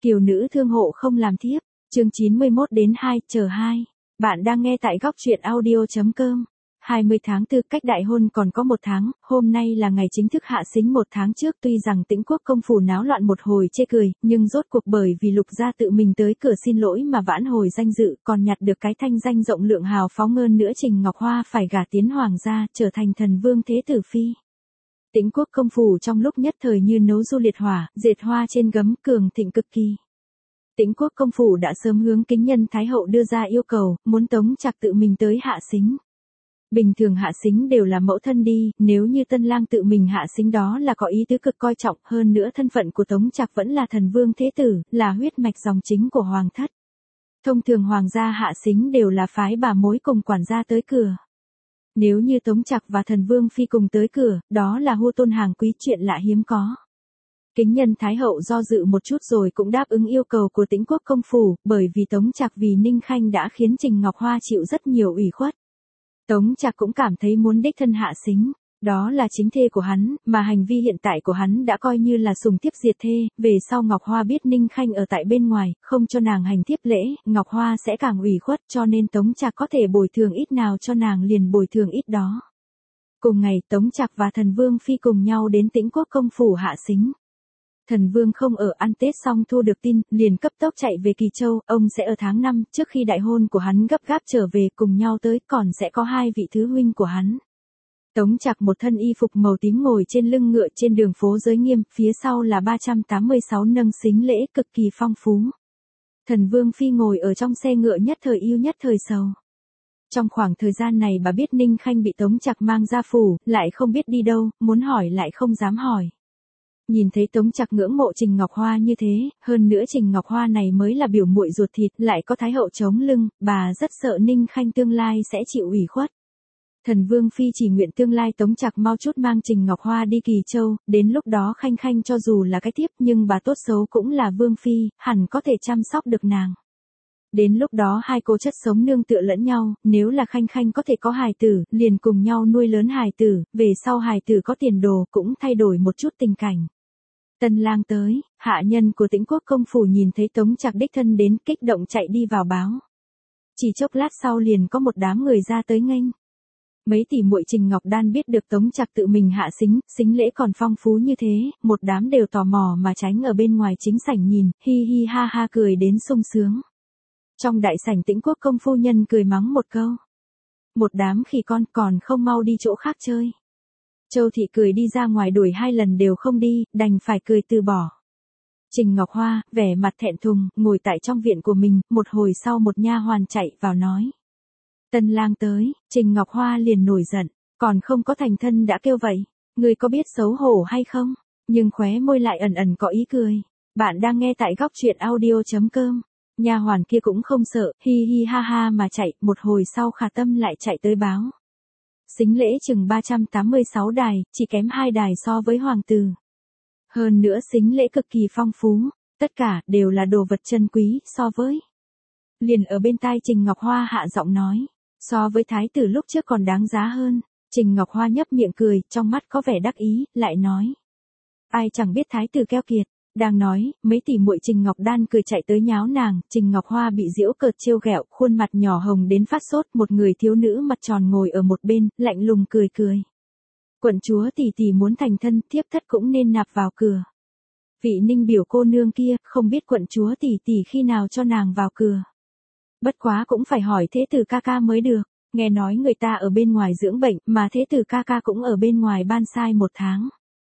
Kiều nữ thương hộ không làm thiếp, chương 91 đến 2, chờ 2. Bạn đang nghe tại góc truyện audio.com. 20 tháng 4 cách đại hôn còn có 1 tháng, hôm nay là ngày chính thức hạ sính 1 tháng trước. Tuy rằng Tĩnh Quốc công phủ náo loạn một hồi chê cười, nhưng rốt cuộc bởi vì Lục gia tự mình tới cửa xin lỗi mà vãn hồi danh dự, còn nhặt được cái thanh danh rộng lượng hào phóng hơn nữa. Trình Ngọc Hoa phải gả tiến hoàng gia, trở thành thần vương thế tử phi. Tĩnh Quốc công phủ trong lúc nhất thời như nấu du liệt hỏa, dệt hoa trên gấm, cường thịnh cực kỳ. Tĩnh Quốc công phủ đã sớm hướng kính nhân Thái hậu đưa ra yêu cầu, muốn Tống Trạc tự mình tới hạ sính. Bình thường hạ sính đều là mẫu thân đi, nếu như tân lang tự mình hạ sính đó là có ý tứ cực coi trọng, hơn nữa thân phận của Tống Trạc vẫn là thần vương thế tử, là huyết mạch dòng chính của hoàng thất. Thông thường hoàng gia hạ sính đều là phái bà mối cùng quản gia tới cửa. Nếu như Tống Trạc và thần vương phi cùng tới cửa, đó là hô tôn hàng quý, chuyện lạ hiếm có. Kính nhân Thái hậu do dự một chút rồi cũng đáp ứng yêu cầu của Tĩnh Quốc công phủ, bởi vì Tống Trạc vì Ninh Khanh đã khiến Trình Ngọc Hoa chịu rất nhiều ủy khuất. Tống Trạc cũng cảm thấy muốn đích thân hạ sính, đó là chính thê của hắn, mà hành vi hiện tại của hắn đã coi như là sùng thiếp diệt thê. Về sau Ngọc Hoa biết Ninh Khanh ở tại bên ngoài, không cho nàng hành thiếp lễ, Ngọc Hoa sẽ càng ủy khuất, cho nên Tống Trạc có thể bồi thường ít nào cho nàng liền bồi thường ít đó. Cùng ngày Tống Trạc và thần vương phi cùng nhau đến Tĩnh Quốc công phủ hạ sính. Thần vương không ở ăn Tết xong thu được tin, liền cấp tốc chạy về Kỳ Châu, ông sẽ ở tháng 5, trước khi đại hôn của hắn gấp gáp trở về cùng nhau tới, còn sẽ có 2 vị thứ huynh của hắn. Tống Trạc một thân y phục màu tím ngồi trên lưng ngựa trên đường phố Giới Nghiêm, phía sau là 386 nâng sính lễ cực kỳ phong phú. Thần vương phi ngồi ở trong xe ngựa nhất thời yêu nhất thời sầu. Trong khoảng thời gian này bà biết Ninh Khanh bị Tống Trạc mang ra phủ, lại không biết đi đâu, muốn hỏi lại không dám hỏi. Nhìn thấy Tống Trạc ngưỡng mộ Trình Ngọc Hoa như thế, hơn nữa Trình Ngọc Hoa này mới là biểu muội ruột thịt, lại có Thái hậu chống lưng, bà rất sợ Ninh Khanh tương lai sẽ chịu ủy khuất. Thần vương phi chỉ nguyện tương lai Tống Trạc mau chút mang Trình Ngọc Hoa đi Kỳ Châu, đến lúc đó Khanh Khanh cho dù là cái tiếp nhưng bà tốt xấu cũng là vương phi, hẳn có thể chăm sóc được nàng. Đến lúc đó hai cô chất sống nương tựa lẫn nhau, nếu là Khanh Khanh có thể có hài tử, liền cùng nhau nuôi lớn hài tử, về sau hài tử có tiền đồ cũng thay đổi một chút tình cảnh. Tân lang tới, hạ nhân của Tĩnh Quốc công phủ nhìn thấy Tống Trạc đích thân đến, kích động chạy đi vào báo. Chỉ chốc lát sau liền có một đám người ra tới nghênh. Mấy tỷ muội Trình Ngọc Đan biết được Tống Trạc tự mình hạ sính, sính lễ còn phong phú như thế, một đám đều tò mò mà tránh ở bên ngoài chính sảnh nhìn, hi hi ha ha cười đến sung sướng. Trong đại sảnh Tĩnh Quốc công phu nhân cười mắng một câu. Một đám khỉ con còn không mau đi chỗ khác chơi. Châu thị cười đi ra ngoài đuổi 2 lần đều không đi, đành phải cười từ bỏ. Trình Ngọc Hoa, vẻ mặt thẹn thùng, ngồi tại trong viện của mình, một hồi sau một nha hoàn chạy vào nói. Tân lang tới, Trình Ngọc Hoa liền nổi giận, còn không có thành thân đã kêu vậy, người có biết xấu hổ hay không? Nhưng khóe môi lại ẩn ẩn có ý cười. Bạn đang nghe tại góc truyện audio.com. Nha hoàn kia cũng không sợ, hi hi ha ha mà chạy, một hồi sau Khả Tâm lại chạy tới báo. Sính lễ chừng 386 đài, chỉ kém 2 đài so với hoàng tử. Hơn nữa sính lễ cực kỳ phong phú, tất cả đều là đồ vật chân quý, so với. Liền ở bên tai Trình Ngọc Hoa hạ giọng nói, so với thái tử lúc trước còn đáng giá hơn. Trình Ngọc Hoa nhấp miệng cười, trong mắt có vẻ đắc ý, lại nói. Ai chẳng biết thái tử keo kiệt. Đang nói, mấy tỷ muội Trình Ngọc Đan cười chạy tới nháo nàng, Trình Ngọc Hoa bị giễu cợt trêu ghẹo, khuôn mặt nhỏ hồng đến phát sốt, một người thiếu nữ mặt tròn ngồi ở một bên, lạnh lùng cười cười. Quận chúa tỷ tỷ muốn thành thân, thiếp thất cũng nên nạp vào cửa. Vị Ninh biểu cô nương kia, không biết quận chúa tỷ tỷ khi nào cho nàng vào cửa. Bất quá cũng phải hỏi thế tử ca ca mới được, nghe nói người ta ở bên ngoài dưỡng bệnh, mà thế tử ca ca cũng ở bên ngoài ban sai 1 tháng.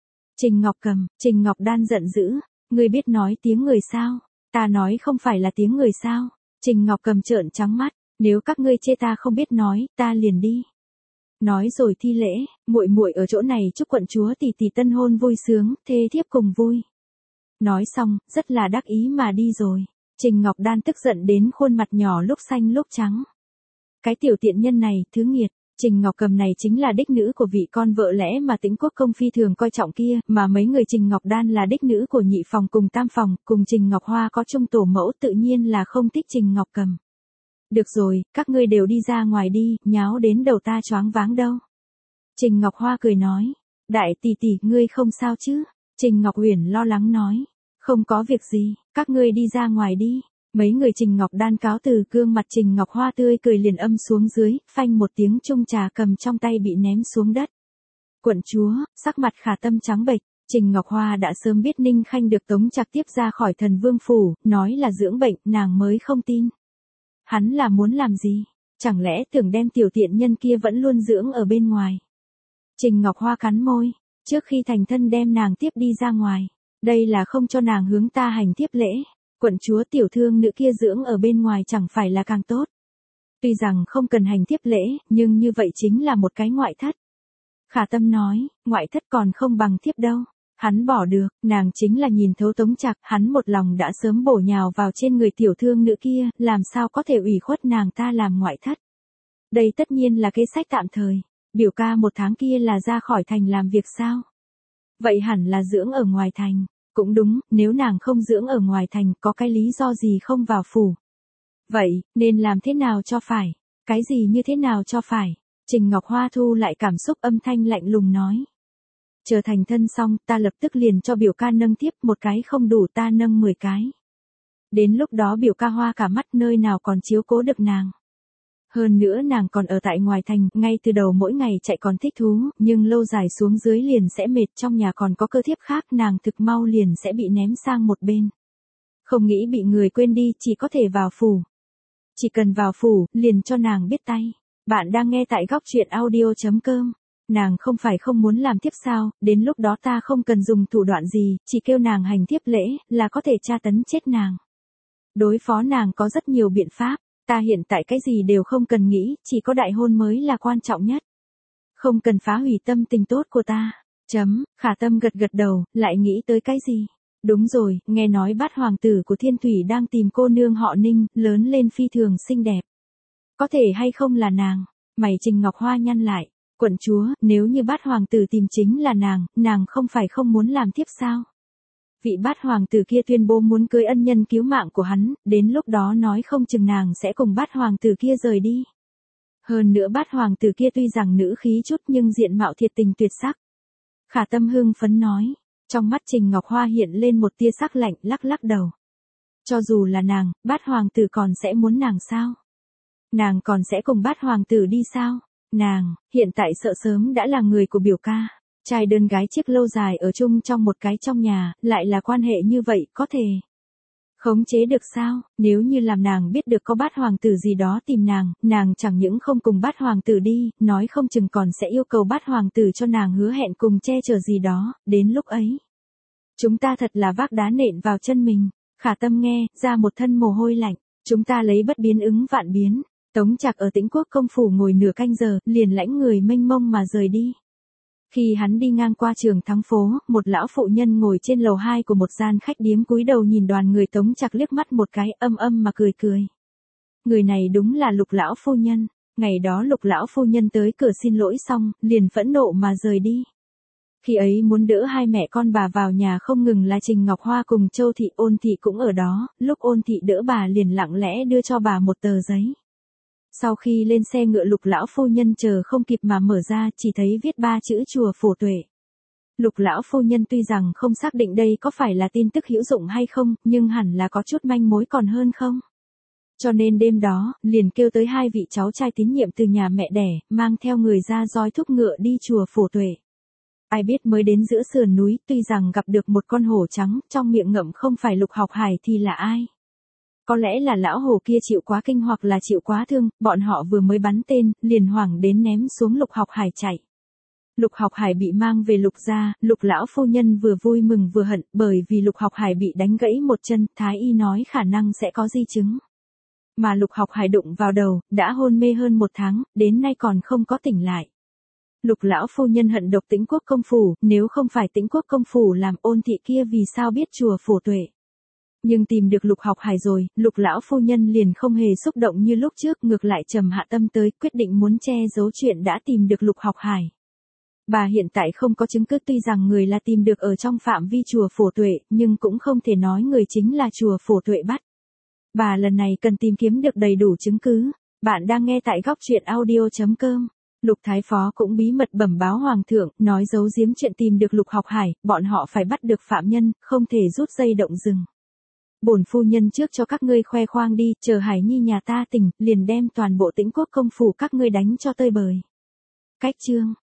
Trình Ngọc Đan giận dữ. Ngươi biết nói tiếng người sao? Ta nói không phải là tiếng người sao? Trình Ngọc Cầm trợn trắng mắt, nếu các ngươi chê ta không biết nói, ta liền đi. Nói rồi thi lễ, muội muội ở chỗ này chúc quận chúa tỷ tỷ tân hôn vui sướng, thê thiếp cùng vui. Nói xong, rất là đắc ý mà đi rồi. Trình Ngọc Đan tức giận đến khuôn mặt nhỏ lúc xanh lúc trắng. Cái tiểu tiện nhân này, thứ nghiệt. Trình Ngọc Cầm này chính là đích nữ của vị con vợ lẽ mà Tĩnh Quốc công phi thường coi trọng kia, mà mấy người Trình Ngọc Đan là đích nữ của nhị phòng cùng tam phòng, cùng Trình Ngọc Hoa có chung tổ mẫu, tự nhiên là không thích Trình Ngọc Cầm. Được rồi, các ngươi đều đi ra ngoài đi, nháo đến đầu ta choáng váng đâu. Trình Ngọc Hoa cười nói, đại tỷ tỷ ngươi không sao chứ? Trình Ngọc Uyển lo lắng nói, Không có việc gì, các ngươi đi ra ngoài đi. Mấy người Trình Ngọc Đan cáo từ, gương mặt Trình Ngọc Hoa tươi cười liền âm xuống dưới, phanh một tiếng chung trà cầm trong tay bị ném xuống đất. Quận chúa, sắc mặt Khả Tâm trắng bệch, Trình Ngọc Hoa đã sớm biết Ninh Khanh được Tống Trạc tiếp ra khỏi Thần Vương phủ, nói là dưỡng bệnh, nàng mới không tin. Hắn là muốn làm gì? Chẳng lẽ tưởng đem tiểu tiện nhân kia vẫn luôn dưỡng ở bên ngoài? Trình Ngọc Hoa cắn môi, trước khi thành thân đem nàng tiếp đi ra ngoài, đây là không cho nàng hướng ta hành tiếp lễ. Quận chúa tiểu thương nữ kia dưỡng ở bên ngoài chẳng phải là càng tốt. Tuy rằng không cần hành tiếp lễ, nhưng như vậy chính là một cái ngoại thất. Khả Tâm nói, ngoại thất còn không bằng thiếp đâu. Hắn bỏ được, nàng chính là nhìn thấu Tống Trạc, hắn một lòng đã sớm bổ nhào vào trên người tiểu thương nữ kia, làm sao có thể ủy khuất nàng ta làm ngoại thất. Đây tất nhiên là kế sách tạm thời, biểu ca 1 tháng kia là ra khỏi thành làm việc sao? Vậy hẳn là dưỡng ở ngoài thành, cũng đúng, nếu nàng không dưỡng ở ngoài thành có cái lý do gì không vào phủ. Vậy, nên làm thế nào cho phải? Cái gì như thế nào cho phải? Trình Ngọc Hoa thu lại cảm xúc âm thanh lạnh lùng nói. Chờ thành thân xong, ta lập tức liền cho biểu ca nâng tiếp, 1 cái không đủ ta nâng 10 cái. Đến lúc đó biểu ca hoa cả mắt nơi nào còn chiếu cố được nàng. Hơn nữa nàng còn ở tại ngoài thành, ngay từ đầu mỗi ngày chạy còn thích thú, nhưng lâu dài xuống dưới liền sẽ mệt, trong nhà còn có cơ thiếp khác, nàng thực mau liền sẽ bị ném sang một bên. Không nghĩ bị người quên đi, chỉ có thể vào phủ. Chỉ cần vào phủ, liền cho nàng biết tay. Bạn đang nghe tại góc truyện audio.com. Nàng không phải không muốn làm tiếp sao, đến lúc đó ta không cần dùng thủ đoạn gì, chỉ kêu nàng hành tiếp lễ, là có thể tra tấn chết nàng. Đối phó nàng có rất nhiều biện pháp, ta hiện tại cái gì đều không cần nghĩ, chỉ có đại hôn mới là quan trọng nhất. Không cần phá hủy tâm tình tốt của ta. Khả Tâm gật gật đầu, lại nghĩ tới cái gì? Đúng rồi, nghe nói Bát hoàng tử của Thiên Thủy đang tìm cô nương họ Ninh, lớn lên phi thường xinh đẹp. Có thể hay không là nàng? Mày Trình Ngọc Hoa nhăn lại. Quận chúa, nếu như Bát hoàng tử tìm chính là nàng không phải không muốn làm tiếp sao? Vị Bát hoàng tử kia tuyên bố muốn cưới ân nhân cứu mạng của hắn, đến lúc đó nói không chừng nàng sẽ cùng Bát hoàng tử kia rời đi. Hơn nữa Bát hoàng tử kia tuy rằng nữ khí chút nhưng diện mạo thiệt tình tuyệt sắc. Khả Tâm hưng phấn nói, trong mắt Trình Ngọc Hoa hiện lên một tia sắc lạnh, lắc lắc đầu. Cho dù là nàng, Bát hoàng tử còn sẽ muốn nàng sao? Nàng còn sẽ cùng Bát hoàng tử đi sao? Nàng, hiện tại sợ sớm đã là người của biểu ca. Trai đơn gái chiếc lâu dài ở chung trong một cái trong nhà, lại là quan hệ như vậy, có thể khống chế được sao? Nếu như làm nàng biết được có Bát hoàng tử gì đó tìm nàng chẳng những không cùng Bát hoàng tử đi, nói không chừng còn sẽ yêu cầu Bát hoàng tử cho nàng hứa hẹn cùng che chở gì đó, đến lúc ấy. Chúng ta thật là vác đá nện vào chân mình. Khả Tâm nghe, ra một thân mồ hôi lạnh. Chúng ta lấy bất biến ứng vạn biến. Tống Trạc ở Tĩnh Quốc công phủ ngồi nửa canh giờ, liền lãnh người mênh mông mà rời đi. Khi hắn đi ngang qua Trường Thắng phố, một lão phụ nhân ngồi trên lầu 2 của một gian khách điếm cúi đầu nhìn đoàn người Tống Trạc liếc mắt một cái, âm mà cười cười. Người này đúng là Lục lão phu nhân. Ngày đó Lục lão phu nhân tới cửa xin lỗi xong, liền phẫn nộ mà rời đi. Khi ấy muốn đỡ hai mẹ con bà vào nhà không ngừng là Trình Ngọc Hoa cùng Châu Thị, Ôn Thị cũng ở đó, lúc Ôn Thị đỡ bà liền lặng lẽ đưa cho bà một tờ giấy. Sau khi lên xe ngựa Lục lão phu nhân chờ không kịp mà mở ra, chỉ thấy viết 3 chữ chùa Phổ Tuệ. Lục lão phu nhân tuy rằng không xác định đây có phải là tin tức hữu dụng hay không, nhưng hẳn là có chút manh mối còn hơn không. Cho nên đêm đó, liền kêu tới 2 vị cháu trai tín nhiệm từ nhà mẹ đẻ, mang theo người ra roi thúc ngựa đi chùa Phổ Tuệ. Ai biết mới đến giữa sườn núi, tuy rằng gặp được một con hổ trắng, trong miệng ngậm không phải Lục Học Hải thì là ai? Có lẽ là lão hổ kia chịu quá kinh hoặc là chịu quá thương, bọn họ vừa mới bắn tên, liền hoảng đến ném xuống Lục Học Hải chạy. Lục Học Hải bị mang về Lục gia, Lục lão phu nhân vừa vui mừng vừa hận, bởi vì Lục Học Hải bị đánh gãy một chân, thái y nói khả năng sẽ có di chứng. Mà Lục Học Hải đụng vào đầu, đã hôn mê hơn 1 tháng, đến nay còn không có tỉnh lại. Lục lão phu nhân hận độc Tĩnh Quốc công phủ, nếu không phải Tĩnh Quốc công phủ làm Ôn Thị kia vì sao biết chùa Phổ Tuệ. Nhưng tìm được Lục Học Hải rồi, Lục lão phu nhân liền không hề xúc động như lúc trước, ngược lại trầm hạ tâm tới, quyết định muốn che giấu chuyện đã tìm được Lục Học Hải. Bà hiện tại không có chứng cứ, tuy rằng người là tìm được ở trong phạm vi chùa Phổ Tuệ, nhưng cũng không thể nói người chính là chùa Phổ Tuệ bắt. Bà lần này cần tìm kiếm được đầy đủ chứng cứ. Bạn đang nghe tại góc truyện audio.com. Lục Thái Phó cũng bí mật bẩm báo Hoàng thượng, nói giấu giếm chuyện tìm được Lục Học Hải, bọn họ phải bắt được phạm nhân, không thể rút dây động rừng. Bổn phu nhân trước cho các ngươi khoe khoang đi, chờ Hải Nhi nhà ta tỉnh, liền đem toàn bộ Tĩnh Quốc công phủ các ngươi đánh cho tơi bời. Cách chương